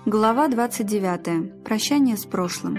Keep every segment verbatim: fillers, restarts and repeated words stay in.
Глава двадцать девятая. Прощание с прошлым.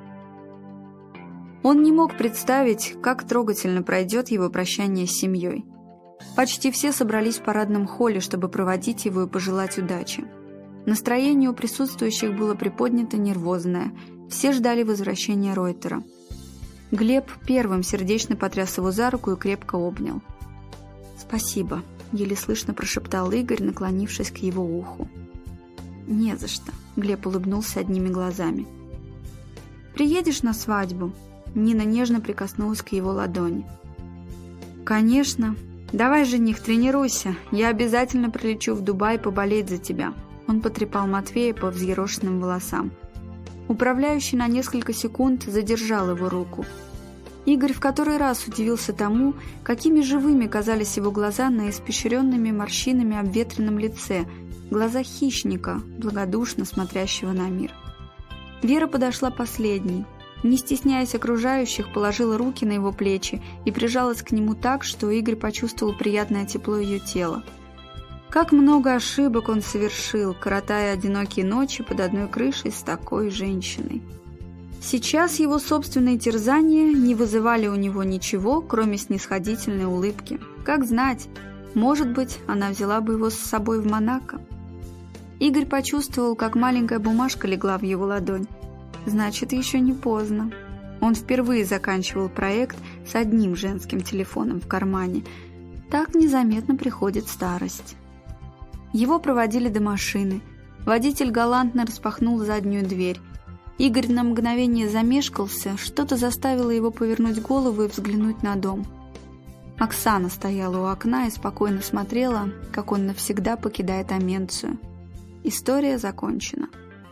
Он не мог представить, как трогательно пройдет его прощание с семьей. Почти все собрались в парадном холле, чтобы проводить его и пожелать удачи. Настроение у присутствующих было приподнято нервозное, все ждали возвращения Ройтера. Глеб первым сердечно потряс его за руку и крепко обнял. «Спасибо», — еле слышно прошептал Игорь, наклонившись к его уху. «Не за что», — Глеб улыбнулся одними глазами. «Приедешь на свадьбу?» Нина нежно прикоснулась к его ладони. «Конечно. Давай, жених, тренируйся. Я обязательно прилечу в Дубай поболеть за тебя». Он потрепал Матвея по взъерошенным волосам. Управляющий на несколько секунд задержал его руку. Игорь в который раз удивился тому, какими живыми казались его глаза на испещренными морщинами обветренном лице, глаза хищника, благодушно смотрящего на мир. Вера подошла последней. Не стесняясь окружающих, положила руки на его плечи и прижалась к нему так, что Игорь почувствовал приятное тепло ее тела. Как много ошибок он совершил, коротая одинокие ночи под одной крышей с такой женщиной. Сейчас его собственные терзания не вызывали у него ничего, кроме снисходительной улыбки. Как знать, может быть, она взяла бы его с собой в Монако. Игорь почувствовал, как маленькая бумажка легла в его ладонь. Значит, еще не поздно. Он впервые заканчивал проект с одним женским телефоном в кармане. Так незаметно приходит старость. Его проводили до машины. Водитель галантно распахнул заднюю дверь. Игорь на мгновение замешкался, что-то заставило его повернуть голову и взглянуть на дом. Оксана стояла у окна и спокойно смотрела, как он навсегда покидает Аменцию. История закончена.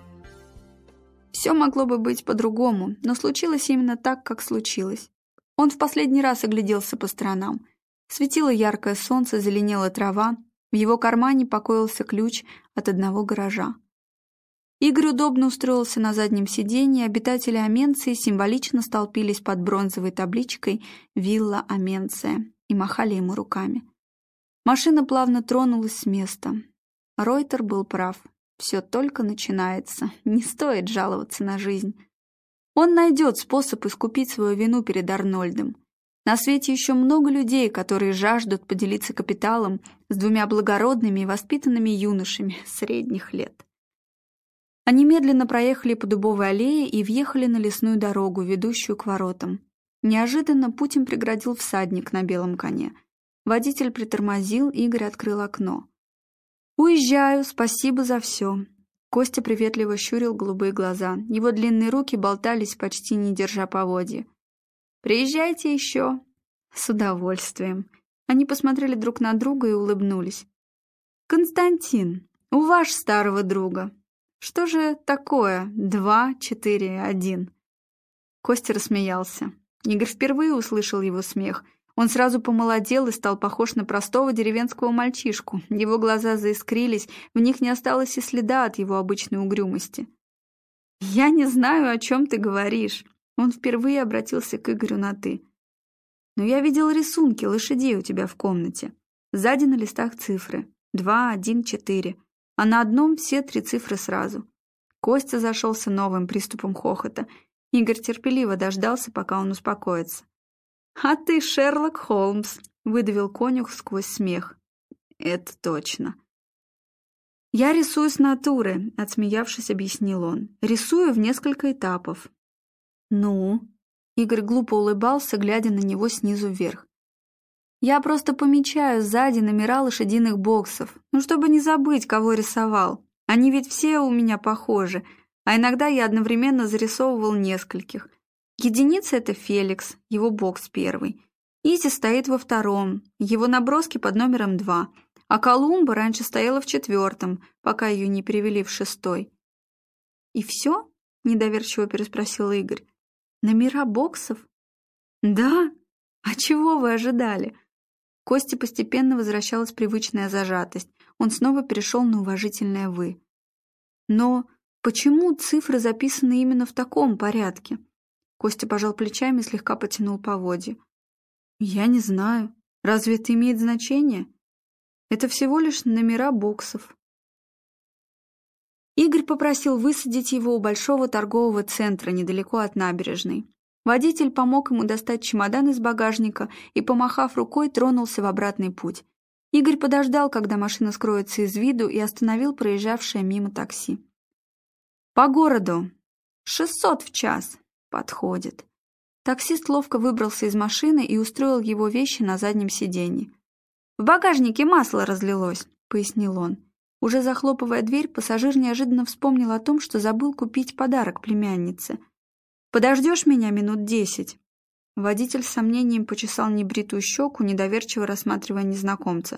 Все могло бы быть по-другому, но случилось именно так, как случилось. Он в последний раз огляделся по сторонам. Светило яркое солнце, зеленела трава, в его кармане покоился ключ от одного гаража. Игорь удобно устроился на заднем сиденье, обитатели Аменции символично столпились под бронзовой табличкой «Вилла Аменция» и махали ему руками. Машина плавно тронулась с места. Ройтер был прав. Все только начинается. Не стоит жаловаться на жизнь. Он найдет способ искупить свою вину перед Арнольдом. На свете еще много людей, которые жаждут поделиться капиталом с двумя благородными и воспитанными юношами средних лет. Они медленно проехали по дубовой аллее и въехали на лесную дорогу, ведущую к воротам. Неожиданно путь им преградил всадник на белом коне. Водитель притормозил, Игорь открыл окно. «Уезжаю, спасибо за все». Костя приветливо щурил голубые глаза. Его длинные руки болтались, почти не держа поводья. «Приезжайте еще». «С удовольствием». Они посмотрели друг на друга и улыбнулись. «Константин, у ваш старого друга. Что же такое два, четыре, один?» Костя рассмеялся. Игорь впервые услышал его смех. Он сразу помолодел и стал похож на простого деревенского мальчишку. Его глаза заискрились, в них не осталось и следа от его обычной угрюмости. «Я не знаю, о чем ты говоришь». Он впервые обратился к Игорю на «ты». «Но я видел рисунки лошадей у тебя в комнате. Сзади на листах цифры. Два, один, четыре. А на одном все три цифры сразу». Костя зашелся новым приступом хохота. Игорь терпеливо дождался, пока он успокоится. «А ты Шерлок Холмс», — выдавил конюх сквозь смех. «Это точно». «Я рисую с натуры», — отсмеявшись, объяснил он. «Рисую в несколько этапов». «Ну?» — Игорь глупо улыбался, глядя на него снизу вверх. «Я просто помечаю сзади номера лошадиных боксов, ну, чтобы не забыть, кого рисовал. Они ведь все у меня похожи, а иногда я одновременно зарисовывал нескольких. Единица — это Феликс, его бокс первый. Изи стоит во втором, его наброски под номером два, а Колумба раньше стояла в четвертом, пока ее не перевели в шестой». «И все?» — недоверчиво переспросил Игорь. «Номера боксов?» «Да? А чего вы ожидали?» Косте постепенно возвращалась привычная зажатость. Он снова перешел на уважительное «вы». «Но почему цифры записаны именно в таком порядке?» Костя пожал плечами и слегка потянул поводья. «Я не знаю. Разве это имеет значение? Это всего лишь номера боксов». Игорь попросил высадить его у большого торгового центра недалеко от набережной. Водитель помог ему достать чемодан из багажника и, помахав рукой, тронулся в обратный путь. Игорь подождал, когда машина скроется из виду, и остановил проезжавшее мимо такси. «По городу. шестьсот в час. Подходит». Таксист ловко выбрался из машины и устроил его вещи на заднем сиденье. «В багажнике масло разлилось», — пояснил он. Уже захлопывая дверь, пассажир неожиданно вспомнил о том, что забыл купить подарок племяннице. «Подождешь меня минут десять?» Водитель с сомнением почесал небритую щеку, недоверчиво рассматривая незнакомца.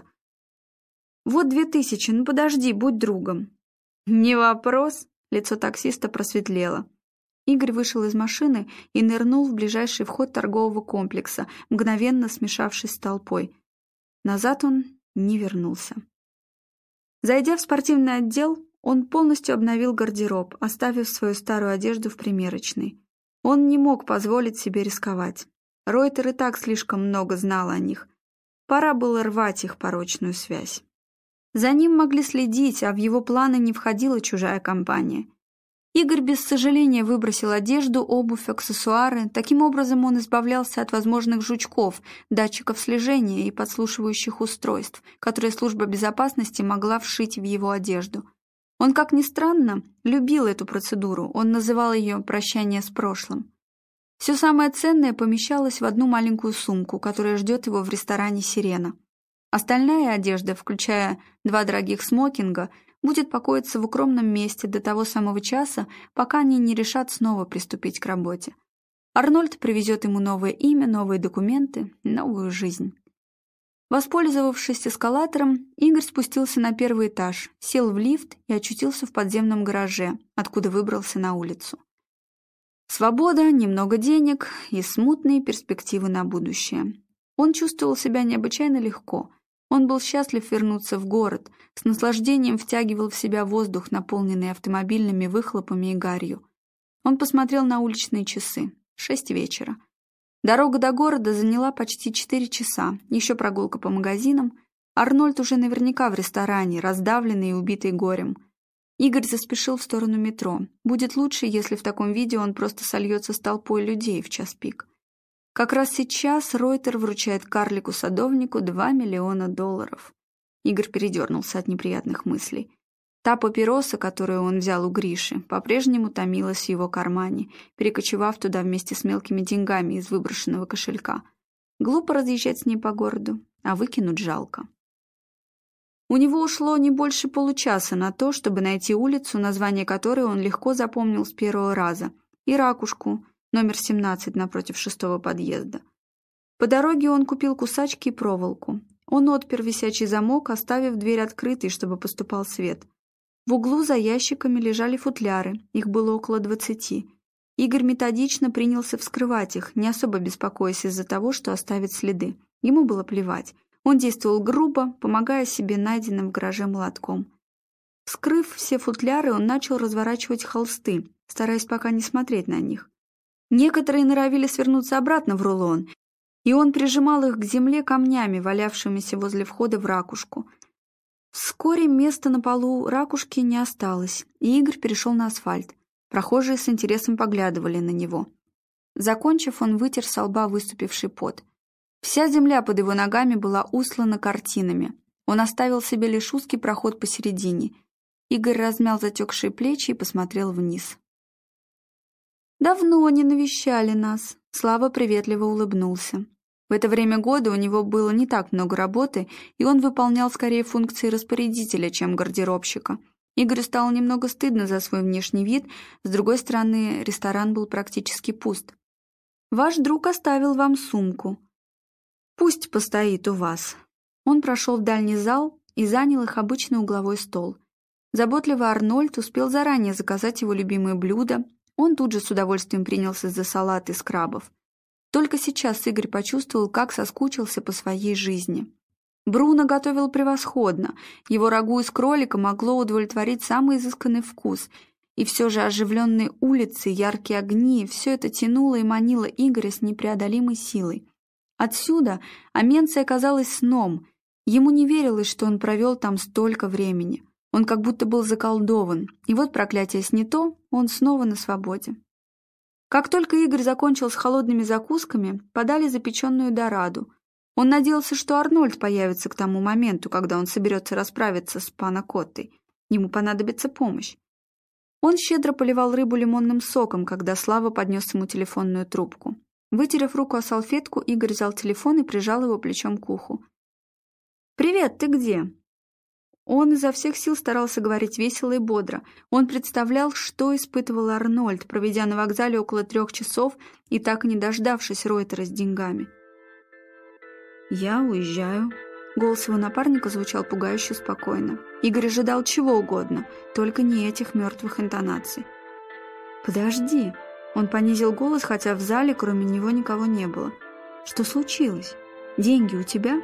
«Вот две тысячи, ну подожди, будь другом». «Не вопрос», — лицо таксиста просветлело. Игорь вышел из машины и нырнул в ближайший вход торгового комплекса, мгновенно смешавшись с толпой. Назад он не вернулся. Зайдя в спортивный отдел, он полностью обновил гардероб, оставив свою старую одежду в примерочной. Он не мог позволить себе рисковать. Ройтер и так слишком много знал о них. Пора было рвать их порочную связь. За ним могли следить, а в его планы не входила чужая компания. Игорь без сожаления выбросил одежду, обувь, аксессуары. Таким образом он избавлялся от возможных жучков, датчиков слежения и подслушивающих устройств, которые служба безопасности могла вшить в его одежду. Он, как ни странно, любил эту процедуру, он называл ее «прощание с прошлым». Все самое ценное помещалось в одну маленькую сумку, которая ждет его в ресторане «Сирена». Остальная одежда, включая два дорогих смокинга, будет покоиться в укромном месте до того самого часа, пока они не решат снова приступить к работе. Арнольд привезет ему новое имя, новые документы, новую жизнь. Воспользовавшись эскалатором, Игорь спустился на первый этаж, сел в лифт и очутился в подземном гараже, откуда выбрался на улицу. Свобода, немного денег и смутные перспективы на будущее. Он чувствовал себя необычайно легко. Он был счастлив вернуться в город, с наслаждением втягивал в себя воздух, наполненный автомобильными выхлопами и гарью. Он посмотрел на уличные часы. Шесть вечера. Дорога до города заняла почти четыре часа, еще прогулка по магазинам. Арнольд уже наверняка в ресторане, раздавленный и убитый горем. Игорь заспешил в сторону метро. Будет лучше, если в таком виде он просто сольется с толпой людей в час пик. Как раз сейчас Ройтер вручает карлику-садовнику два миллиона долларов. Игорь передернулся от неприятных мыслей. Та папироса, которую он взял у Гриши, по-прежнему томилась в его кармане, перекочевав туда вместе с мелкими деньгами из выброшенного кошелька. Глупо разъезжать с ней по городу, а выкинуть жалко. У него ушло не больше получаса на то, чтобы найти улицу, название которой он легко запомнил с первого раза, и ракушку, номер семнадцать напротив шестого подъезда. По дороге он купил кусачки и проволоку. Он отпер висячий замок, оставив дверь открытой, чтобы поступал свет. В углу за ящиками лежали футляры, их было около двадцати. Игорь методично принялся вскрывать их, не особо беспокоясь из-за того, что оставит следы. Ему было плевать. Он действовал грубо, помогая себе найденным в гараже молотком. Вскрыв все футляры, он начал разворачивать холсты, стараясь пока не смотреть на них. Некоторые норовили свернуться обратно в рулон, и он прижимал их к земле камнями, валявшимися возле входа в ракушку. Вскоре места на полу ракушки не осталось, и Игорь перешел на асфальт. Прохожие с интересом поглядывали на него. Закончив, он вытер со лба выступивший пот. Вся земля под его ногами была услана картинами. Он оставил себе лишь узкий проход посередине. Игорь размял затекшие плечи и посмотрел вниз. «Давно не навещали нас», — Слава приветливо улыбнулся. В это время года у него было не так много работы, и он выполнял скорее функции распорядителя, чем гардеробщика. Игорю стало немного стыдно за свой внешний вид, с другой стороны, ресторан был практически пуст. «Ваш друг оставил вам сумку. Пусть постоит у вас». Он прошел в дальний зал и занял их обычный угловой стол. Заботливый Арнольд успел заранее заказать его любимые блюда. Он тут же с удовольствием принялся за салат из крабов. Только сейчас Игорь почувствовал, как соскучился по своей жизни. Бруно готовил превосходно, его рагу из кролика могло удовлетворить самый изысканный вкус, и все же оживленные улицы, яркие огни, все это тянуло и манило Игоря с непреодолимой силой. Отсюда Аменция казалась сном, ему не верилось, что он провел там столько времени. Он как будто был заколдован, и вот проклятие снято, он снова на свободе. Как только Игорь закончил с холодными закусками, подали запеченную дораду. Он надеялся, что Арнольд появится к тому моменту, когда он соберется расправиться с панакоттой. Ему понадобится помощь. Он щедро поливал рыбу лимонным соком, когда Слава поднес ему телефонную трубку. Вытерев руку о салфетку, Игорь взял телефон и прижал его плечом к уху. «Привет, ты где?» Он изо всех сил старался говорить весело и бодро. Он представлял, что испытывал Арнольд, проведя на вокзале около трех часов и так и не дождавшись Ройтера с деньгами. «Я уезжаю». Голос его напарника звучал пугающе спокойно. Игорь ожидал чего угодно, только не этих мертвых интонаций. «Подожди». Он понизил голос, хотя в зале кроме него никого не было. «Что случилось? Деньги у тебя?»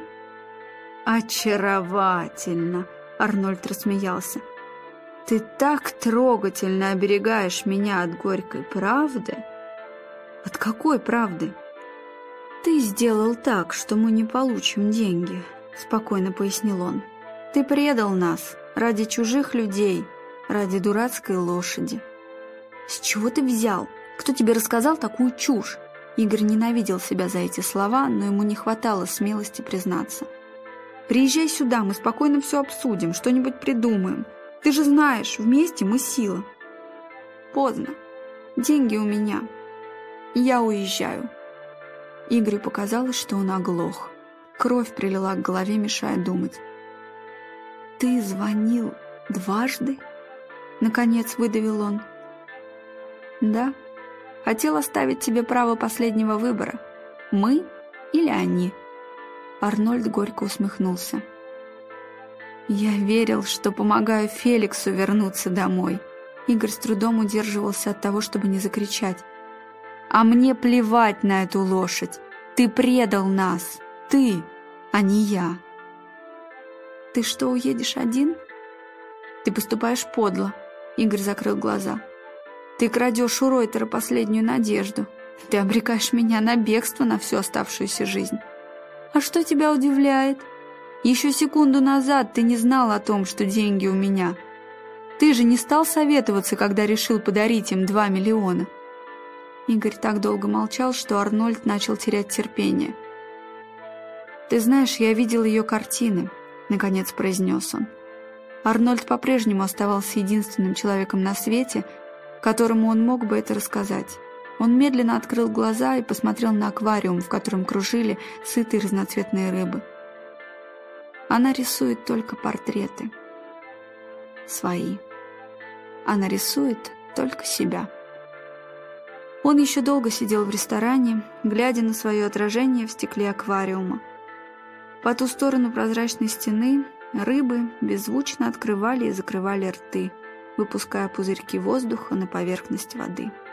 «Очаровательно!» — Арнольд рассмеялся. «Ты так трогательно оберегаешь меня от горькой правды». «От какой правды?» «Ты сделал так, что мы не получим деньги», — спокойно пояснил он. «Ты предал нас ради чужих людей, ради дурацкой лошади». «С чего ты взял? Кто тебе рассказал такую чушь?» Игорь ненавидел себя за эти слова, но ему не хватало смелости признаться. «Приезжай сюда, мы спокойно все обсудим, что-нибудь придумаем. Ты же знаешь, вместе мы сила». «Поздно. Деньги у меня. Я уезжаю». Игорю показалось, что он оглох. Кровь прилила к голове, мешая думать. «Ты звонил дважды?» Наконец выдавил он. «Да. Хотел оставить тебе право последнего выбора. Мы или они?» Арнольд горько усмехнулся. «Я верил, что помогаю Феликсу вернуться домой». Игорь с трудом удерживался от того, чтобы не закричать. «А мне плевать на эту лошадь. Ты предал нас. Ты, а не я». «Ты что, уедешь один?» «Ты поступаешь подло». Игорь закрыл глаза. «Ты крадешь у Ройтера последнюю надежду. Ты обрекаешь меня на бегство на всю оставшуюся жизнь. А что тебя удивляет? Еще секунду назад ты не знал о том, что деньги у меня. Ты же не стал советоваться, когда решил подарить им два миллиона». Игорь так долго молчал, что Арнольд начал терять терпение. «Ты знаешь, я видел ее картины», — наконец произнес он. Арнольд по-прежнему оставался единственным человеком на свете, которому он мог бы это рассказать. Он медленно открыл глаза и посмотрел на аквариум, в котором кружили сытые разноцветные рыбы. Она рисует только портреты. Свои. Она рисует только себя. Он еще долго сидел в ресторане, глядя на свое отражение в стекле аквариума. По ту сторону прозрачной стены рыбы беззвучно открывали и закрывали рты, выпуская пузырьки воздуха на поверхность воды.